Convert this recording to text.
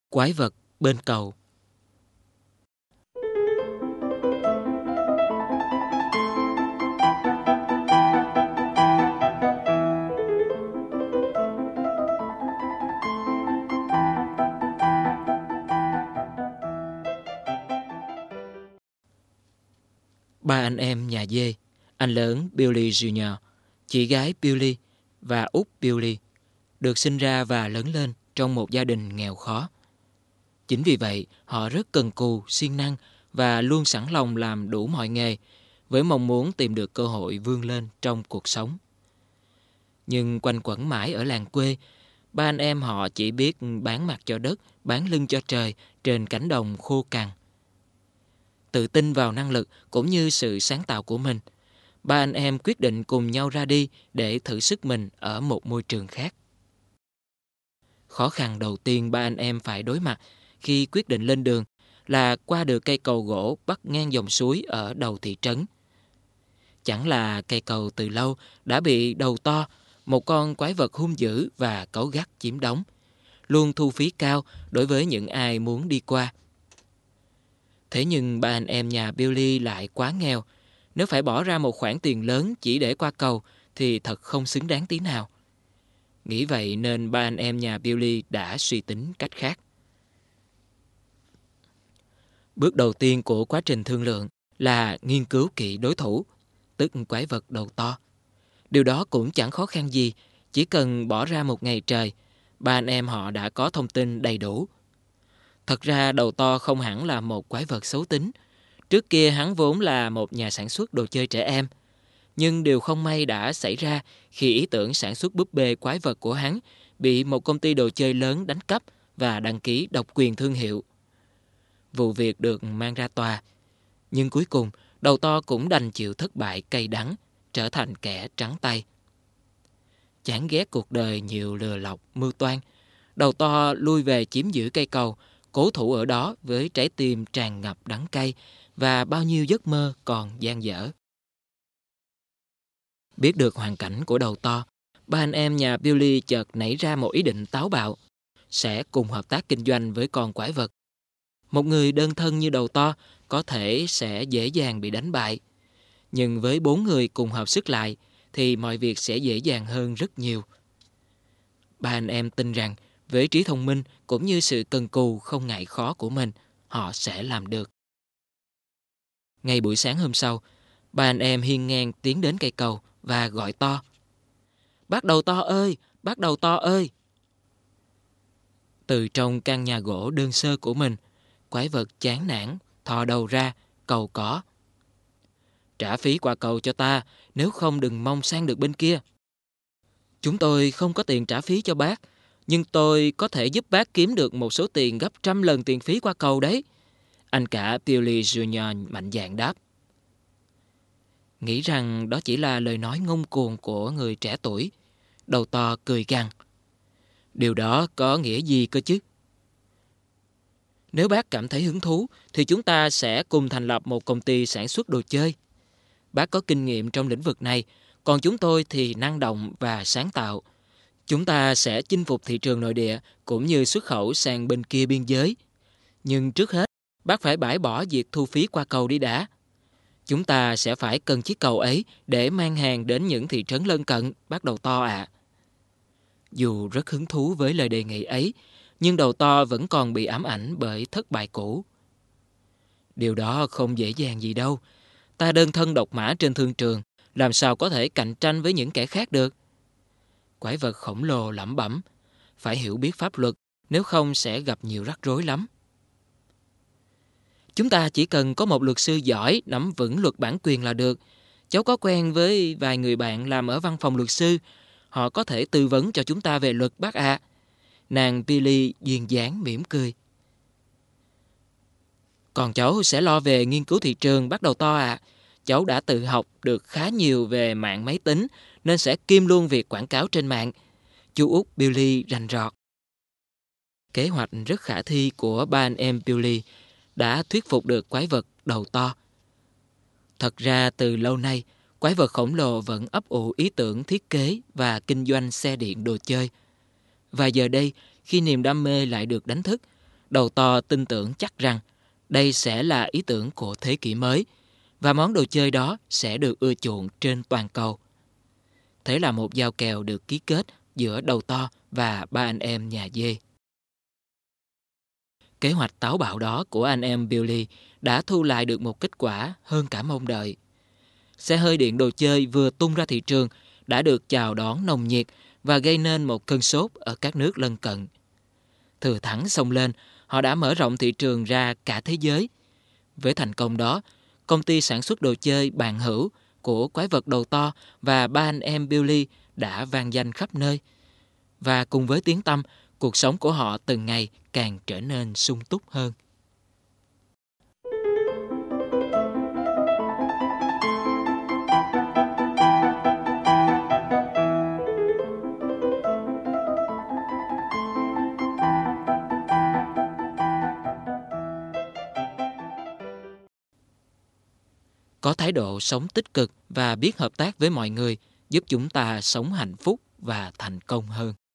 Quái vật bên cầu. Ba anh em nhà dê, anh lớn Billy Jr., chị gái Billy và út Billy, được sinh ra và lớn lên trong một gia đình nghèo khó. Chính vì vậy, họ rất cần cù, siêng năng và luôn sẵn lòng làm đủ mọi nghề với mong muốn tìm được cơ hội vươn lên trong cuộc sống. Nhưng quanh quẩn mãi ở làng quê, ba anh em họ chỉ biết bán mặt cho đất, bán lưng cho trời trên cánh đồng khô cằn. Tự tin vào năng lực cũng như sự sáng tạo của mình, ba anh em quyết định cùng nhau ra đi để thử sức mình ở một môi trường khác. Khó khăn đầu tiên ba anh em phải đối mặt khi quyết định lên đường là qua được cây cầu gỗ bắc ngang dòng suối ở đầu thị trấn. Chẳng là cây cầu từ lâu đã bị đầu to, một con quái vật hung dữ và cáu gắt chiếm đóng, luôn thu phí cao đối với những ai muốn đi qua. Thế nhưng ba anh em nhà Billy lại quá nghèo. Nếu phải bỏ ra một khoản tiền lớn chỉ để qua cầu thì thật không xứng đáng tí nào. Nghĩ vậy nên ba anh em nhà Billy đã suy tính cách khác. Bước đầu tiên của quá trình thương lượng là nghiên cứu kỹ đối thủ, tức quái vật đầu to. Điều đó cũng chẳng khó khăn gì, chỉ cần bỏ ra một ngày trời, ba anh em họ đã có thông tin đầy đủ. Thật ra đầu to không hẳn là một quái vật xấu tính. Trước kia hắn vốn là một nhà sản xuất đồ chơi trẻ em. Nhưng điều không may đã xảy ra khi ý tưởng sản xuất búp bê quái vật của hắn bị một công ty đồ chơi lớn đánh cắp và đăng ký độc quyền thương hiệu. Vụ việc được mang ra tòa, nhưng cuối cùng đầu to cũng đành chịu thất bại cay đắng, trở thành kẻ trắng tay. Chán ghét cuộc đời nhiều lừa lọc, mưu toan, đầu to lui về chiếm giữ cây cầu, cố thủ ở đó với trái tim tràn ngập đắng cay và bao nhiêu giấc mơ còn dang dở. Biết được hoàn cảnh của đầu to, ba anh em nhà Billy chợt nảy ra một ý định táo bạo, sẽ cùng hợp tác kinh doanh với con quái vật. Một người đơn thân như đầu to có thể sẽ dễ dàng bị đánh bại, nhưng với 4 người cùng hợp sức lại thì mọi việc sẽ dễ dàng hơn rất nhiều. Ba anh em tin rằng với trí thông minh cũng như sự cần cù không ngại khó của mình, họ sẽ làm được. Ngay buổi sáng hôm sau, ba anh em hiên ngang tiến đến cây cầu và gọi to: "Bác đầu to ơi! Bác đầu to ơi!" Từ trong căn nhà gỗ đơn sơ của mình, quái vật chán nản thò đầu ra cầu có: "Trả phí qua cầu cho ta, nếu không đừng mong sang được bên kia." "Chúng tôi không có tiền trả phí cho bác, nhưng tôi có thể giúp bác kiếm được một số tiền gấp 100 lần tiền phí qua cầu đấy," anh cả Billy Jr. mạnh dạn đáp. Nghĩ rằng đó chỉ là lời nói ngông cuồng của người trẻ tuổi, đầu to cười gằn: "Điều đó có nghĩa gì cơ chứ? Nếu bác cảm thấy hứng thú thì chúng ta sẽ cùng thành lập một công ty sản xuất đồ chơi. Bác có kinh nghiệm trong lĩnh vực này, còn chúng tôi thì năng động và sáng tạo. Chúng ta sẽ chinh phục thị trường nội địa cũng như xuất khẩu sang bên kia biên giới. Nhưng trước hết, bác phải bãi bỏ việc thu phí qua cầu đi đã. Chúng ta sẽ phải cần chiếc cầu ấy để mang hàng đến những thị trấn lân cận, bác đầu to ạ." Dù rất hứng thú với lời đề nghị ấy, nhưng đầu to vẫn còn bị ám ảnh bởi thất bại cũ. "Điều đó không dễ dàng gì đâu. Ta đơn thân độc mã trên thương trường, làm sao có thể cạnh tranh với những kẻ khác được?" Quái vật khổng lồ lẩm bẩm: "Phải hiểu biết pháp luật, nếu không sẽ gặp nhiều rắc rối lắm. Chúng ta chỉ cần có một luật sư giỏi, nắm vững luật bản quyền là được. Cháu có quen với vài người bạn làm ở văn phòng luật sư, họ có thể tư vấn cho chúng ta về luật bác ạ." Nàng Billy duyên dáng mỉm cười: "Còn cháu sẽ lo về nghiên cứu thị trường bác đầu to ạ. Cháu đã tự học được khá nhiều về mạng máy tính nên sẽ kiêm luôn việc quảng cáo trên mạng," chú út Billy rành rọt. Kế hoạch rất khả thi của ba anh em Billy đã thuyết phục được quái vật đầu to. Thật ra từ lâu nay, quái vật khổng lồ vẫn ấp ủ ý tưởng thiết kế và kinh doanh xe điện đồ chơi. Và giờ đây, khi niềm đam mê lại được đánh thức, Đầu to tin tưởng chắc rằng đây sẽ là ý tưởng của thế kỷ mới và món đồ chơi đó sẽ được ưa chuộng trên toàn cầu. Thế là một giao kèo được ký kết giữa đầu to và ba anh em nhà dê. Kế hoạch táo bạo đó của anh em Billy đã thu lại được một kết quả hơn cả mong đợi. Xe hơi điện đồ chơi vừa tung ra thị trường đã được chào đón nồng nhiệt và gây nên một cơn sốt ở các nước lân cận. Thừa thắng xông lên, họ đã mở rộng thị trường ra cả thế giới. Với thành công đó, công ty sản xuất đồ chơi bạn hữu của quái vật đầu to và ba anh em Billy đã vang danh khắp nơi. Và cùng với tiếng tăm, cuộc sống của họ từng ngày càng trở nên sung túc hơn. Có thái độ sống tích cực và biết hợp tác với mọi người giúp chúng ta sống hạnh phúc và thành công hơn.